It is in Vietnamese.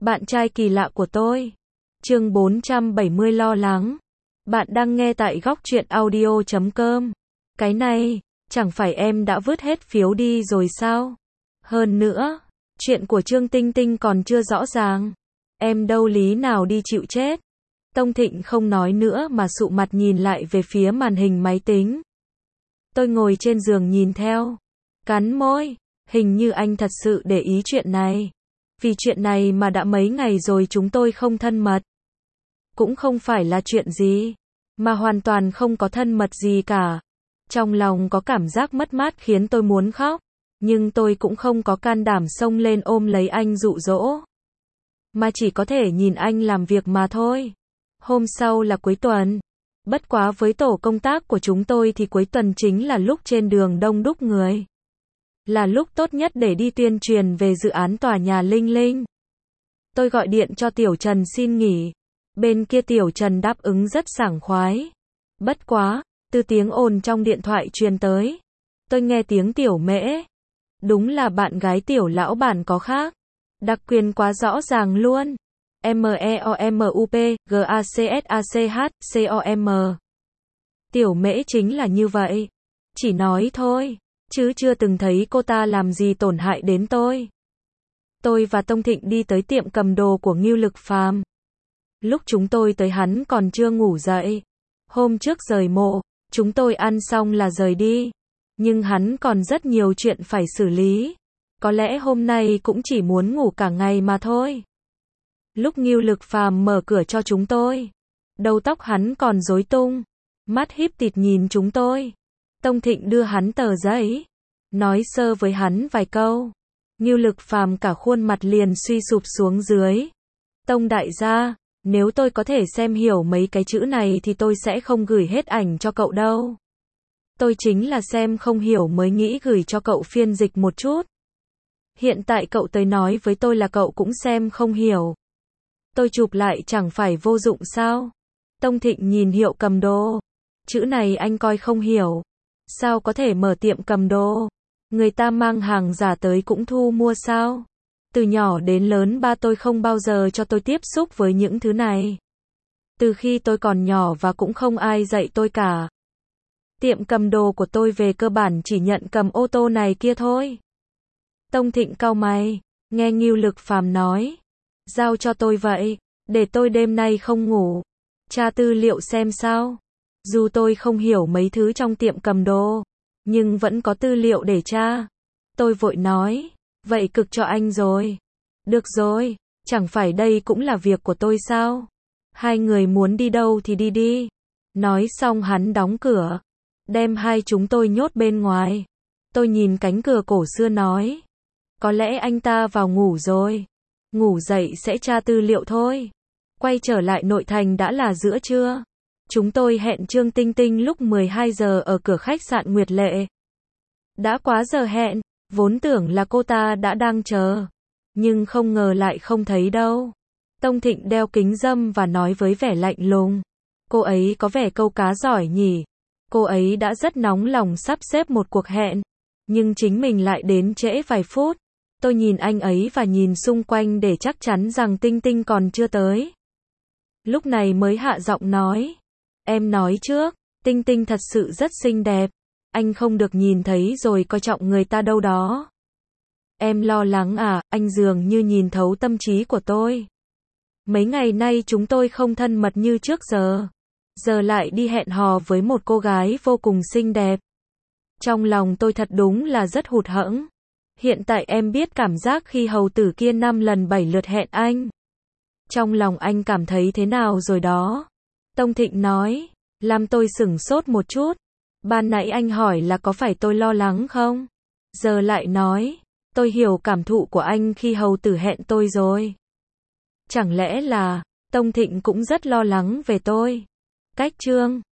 Bạn trai kỳ lạ của tôi. Chương 470 lo lắng. Bạn đang nghe tại góc truyện audio.com. Cái này, chẳng phải em đã vứt hết phiếu đi rồi sao? Hơn nữa, chuyện của Trương Tinh Tinh còn chưa rõ ràng. Em đâu lý nào đi chịu chết. Tông Thịnh không nói nữa mà sụ mặt nhìn lại về phía màn hình máy tính. Tôi ngồi trên giường nhìn theo. Cắn môi. Hình như anh thật sự để ý chuyện này. Vì chuyện này mà đã mấy ngày rồi chúng tôi không thân mật. Cũng không phải là chuyện gì, mà hoàn toàn không có thân mật gì cả. Trong lòng có cảm giác mất mát khiến tôi muốn khóc, nhưng tôi cũng không có can đảm xông lên ôm lấy anh dụ dỗ. Mà chỉ có thể nhìn anh làm việc mà thôi. Hôm sau là cuối tuần. Bất quá với tổ công tác của chúng tôi thì cuối tuần chính là lúc trên đường đông đúc người. Là lúc tốt nhất để đi tuyên truyền về dự án tòa nhà Linh Linh. Tôi gọi điện cho Tiểu Trần xin nghỉ. Bên kia Tiểu Trần đáp ứng rất sảng khoái. Bất quá, từ tiếng ồn trong điện thoại truyền tới. Tôi nghe tiếng Tiểu Mễ. Đúng là bạn gái Tiểu lão bản có khác. Đặc quyền quá rõ ràng luôn. MEOMUP, GACSACH, COM. Tiểu Mễ chính là như vậy. Chỉ nói thôi, chứ chưa từng thấy cô ta làm gì tổn hại đến tôi. Tôi và Tông Thịnh đi tới tiệm cầm đồ của Ngưu Lực Phàm. Lúc chúng tôi tới hắn còn chưa ngủ dậy. Hôm trước rời mộ, chúng tôi ăn xong là rời đi. Nhưng hắn còn rất nhiều chuyện phải xử lý. Có lẽ hôm nay cũng chỉ muốn ngủ cả ngày mà thôi. Lúc Ngưu Lực Phàm mở cửa cho chúng tôi, đầu tóc hắn còn rối tung, mắt híp tịt nhìn chúng tôi. Tông Thịnh đưa hắn tờ giấy, nói sơ với hắn vài câu. Ngưu Lực Phàm cả khuôn mặt liền suy sụp xuống dưới. Tông đại gia, nếu tôi có thể xem hiểu mấy cái chữ này thì tôi sẽ không gửi hết ảnh cho cậu đâu. Tôi chính là xem không hiểu mới nghĩ gửi cho cậu phiên dịch một chút. Hiện tại cậu tới nói với tôi là cậu cũng xem không hiểu. Tôi chụp lại chẳng phải vô dụng sao? Tông Thịnh nhìn hiệu cầm đồ. Chữ này anh coi không hiểu. Sao có thể mở tiệm cầm đồ? Người ta mang hàng giả tới cũng thu mua sao? Từ nhỏ đến lớn ba tôi không bao giờ cho tôi tiếp xúc với những thứ này. Từ khi tôi còn nhỏ và cũng không ai dạy tôi cả. Tiệm cầm đồ của tôi về cơ bản chỉ nhận cầm ô tô này kia thôi. Tông Thịnh cau mày, nghe Ngưu Lực Phàm nói. Giao cho tôi vậy, để tôi đêm nay không ngủ. Tra tư liệu xem sao. Dù tôi không hiểu mấy thứ trong tiệm cầm đồ, nhưng vẫn có tư liệu để tra. Tôi vội nói, vậy cực cho anh rồi. Được rồi, chẳng phải đây cũng là việc của tôi sao? Hai người muốn đi đâu thì đi đi. Nói xong hắn đóng cửa, đem hai chúng tôi nhốt bên ngoài. Tôi nhìn cánh cửa cổ xưa nói, có lẽ anh ta vào ngủ rồi. Ngủ dậy sẽ tra tư liệu thôi. Quay trở lại nội thành đã là giữa trưa. Chúng tôi hẹn Trương Tinh Tinh lúc 12 giờ ở cửa khách sạn Nguyệt Lệ. Đã quá giờ hẹn, vốn tưởng là cô ta đã đang chờ. Nhưng không ngờ lại không thấy đâu. Tông Thịnh đeo kính râm và nói với vẻ lạnh lùng. Cô ấy có vẻ câu cá giỏi nhỉ. Cô ấy đã rất nóng lòng sắp xếp một cuộc hẹn. Nhưng chính mình lại đến trễ vài phút. Tôi nhìn anh ấy và nhìn xung quanh để chắc chắn rằng Tinh Tinh còn chưa tới. Lúc này mới hạ giọng nói. Em nói trước, Tinh Tinh thật sự rất xinh đẹp. Anh không được nhìn thấy rồi coi trọng người ta đâu đó. Em lo lắng à, anh dường như nhìn thấu tâm trí của tôi. Mấy ngày nay chúng tôi không thân mật như trước giờ. Giờ lại đi hẹn hò với một cô gái vô cùng xinh đẹp. Trong lòng tôi thật đúng là rất hụt hẫng. Hiện tại em biết cảm giác khi hầu tử kia 5 lần 7 lượt hẹn anh. Trong lòng anh cảm thấy thế nào rồi đó? Tông Thịnh nói, làm tôi sửng sốt một chút. Ban nãy anh hỏi là có phải tôi lo lắng không? Giờ lại nói, tôi hiểu cảm thụ của anh khi hầu tử hẹn tôi rồi. Chẳng lẽ là, Tông Thịnh cũng rất lo lắng về tôi? Cách chương